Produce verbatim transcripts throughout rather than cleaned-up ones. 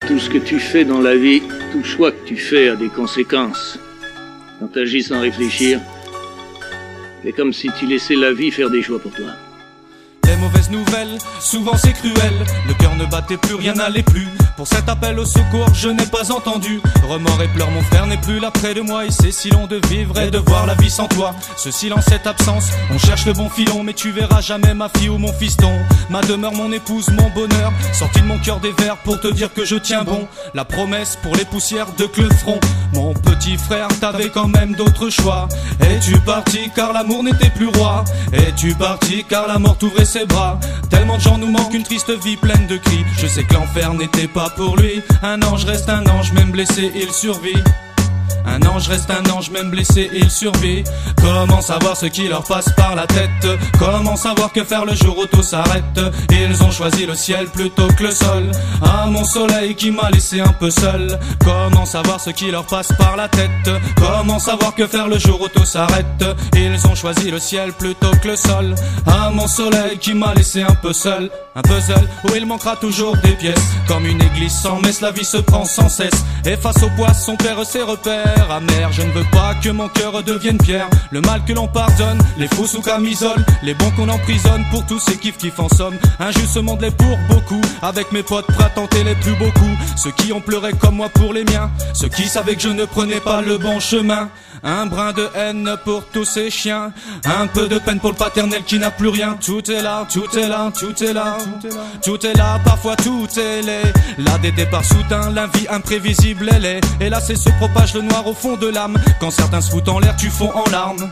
Tout ce que tu fais dans la vie, tout choix que tu fais a des conséquences. Quand tu agis sans réfléchir, c'est comme si tu laissais la vie faire des choix pour toi. Les mauvaises nouvelles, souvent c'est cruel. Le cœur ne battait plus, rien n'allait plus. Pour cet appel au secours, je n'ai pas entendu. Remords et pleurs, mon frère n'est plus là près de moi. Et c'est si long de vivre et de voir la vie sans toi. Ce silence, cette absence, on cherche le bon filon. Mais tu verras jamais ma fille ou mon fiston. Ma demeure, mon épouse, mon bonheur. Sorti de mon cœur des vers pour te dire que je tiens bon. La promesse pour les poussières de Clefron. Mon petit frère, t'avais quand même d'autres choix. Es-tu parti car l'amour n'était plus roi? Es-tu parti car la mort t'ouvrait ses bras? Tellement de gens nous manquent, une triste vie pleine de cris. Je sais que l'enfer n'était pas pour lui. Un ange reste un ange, même blessé il survit. Un ange reste un ange, même blessé il survit. Comment savoir ce qui leur passe par la tête? Comment savoir que faire le jour où tout s'arrête? Ils ont choisi le ciel plutôt que le sol. Ah mon soleil qui m'a laissé un peu seul. Comment savoir ce qui leur passe par la tête? Comment savoir que faire le jour où tout s'arrête? Ils ont choisi le ciel plutôt que le sol. Ah mon soleil qui m'a laissé un peu seul. Un puzzle où il manquera toujours des pièces. Comme une église sans messe, la vie se prend sans cesse. Et face au poisson perd ses repères. Amer, je ne veux pas que mon cœur devienne pierre. Le mal que l'on pardonne, les faux sous camisole, les bons qu'on emprisonne pour tous ces kiffs kiff en somme. Injuste ce monde l'est pour beaucoup. Avec mes potes prêts à tenter les plus beaux coups. Ceux qui ont pleuré comme moi pour les miens. Ceux qui savaient que je ne prenais pas le bon chemin. Un brin de haine pour tous ces chiens. Un peu de peine pour le paternel qui n'a plus rien. Tout est là, tout est là, tout est là. Tout est là, parfois tout est laid. Là des départs soudains, la vie imprévisible elle est. Et là c'est se propage le noir au fond de l'âme. Quand certains se foutent en l'air, tu fonds en larmes.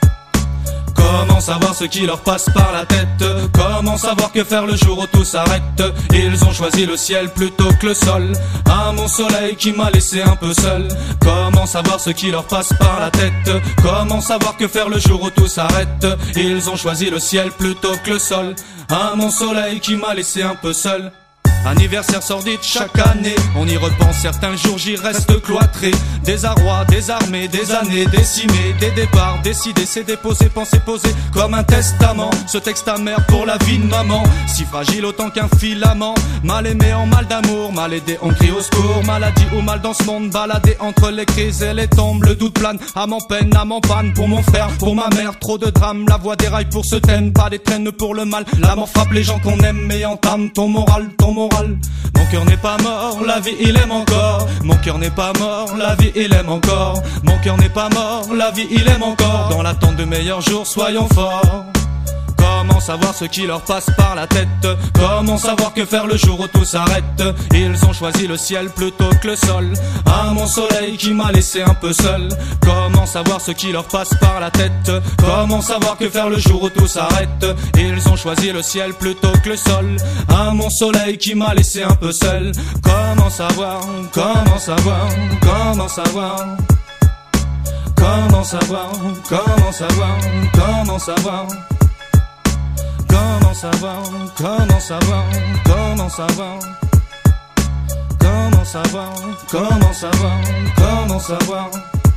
Comment savoir ce qui leur passe par la tête? Comment savoir que faire le jour où tout s'arrête? Ils ont choisi le ciel plutôt que le sol. Ah mon soleil qui m'a laissé un peu seul. Comment savoir ce qui leur passe par la tête? Comment savoir que faire le jour où tout s'arrête? Ils ont choisi le ciel plutôt que le sol. Ah mon soleil qui m'a laissé un peu seul. Anniversaire sordide chaque année, on y repense, certains jours j'y reste cloîtré. Des arrois, des armées, des années décimées, des départs décidés, c'est déposé, pensé posé comme un testament. Ce texte amer pour la vie de maman, si fragile autant qu'un filament. Mal aimé en mal d'amour, mal aidé on crie au secours. Maladie ou mal dans ce monde, baladé entre les crises et les tombes. Le doute plane, âme en peine, âme en panne. Pour mon frère, pour ma mère, trop de drames. La voie déraille pour ce thème, pas des traînes pour le mal. La mort frappe les gens qu'on aime mais entame ton moral, ton moral. Mon cœur n'est pas mort, la vie il aime encore. Mon cœur n'est pas mort, la vie il aime encore. Mon cœur n'est pas mort, la vie il aime encore. Dans l'attente de meilleurs jours, soyons forts. Comment savoir ce qui leur passe par la tête? Comment savoir que faire le jour où tout s'arrête? Ils ont choisi le ciel plutôt que le sol. Ah mon soleil qui m'a laissé un peu seul. Comment savoir ce qui leur passe par la tête? Comment savoir que faire le jour où tout s'arrête? Ils ont choisi le ciel plutôt que le sol. Ah mon soleil qui m'a laissé un peu seul. Comment savoir? Comment savoir? Comment savoir? Comment savoir? Comment savoir? Comment savoir? Comment savoir, comment savoir, comment savoir, comment savoir, comment savoir, comment savoir.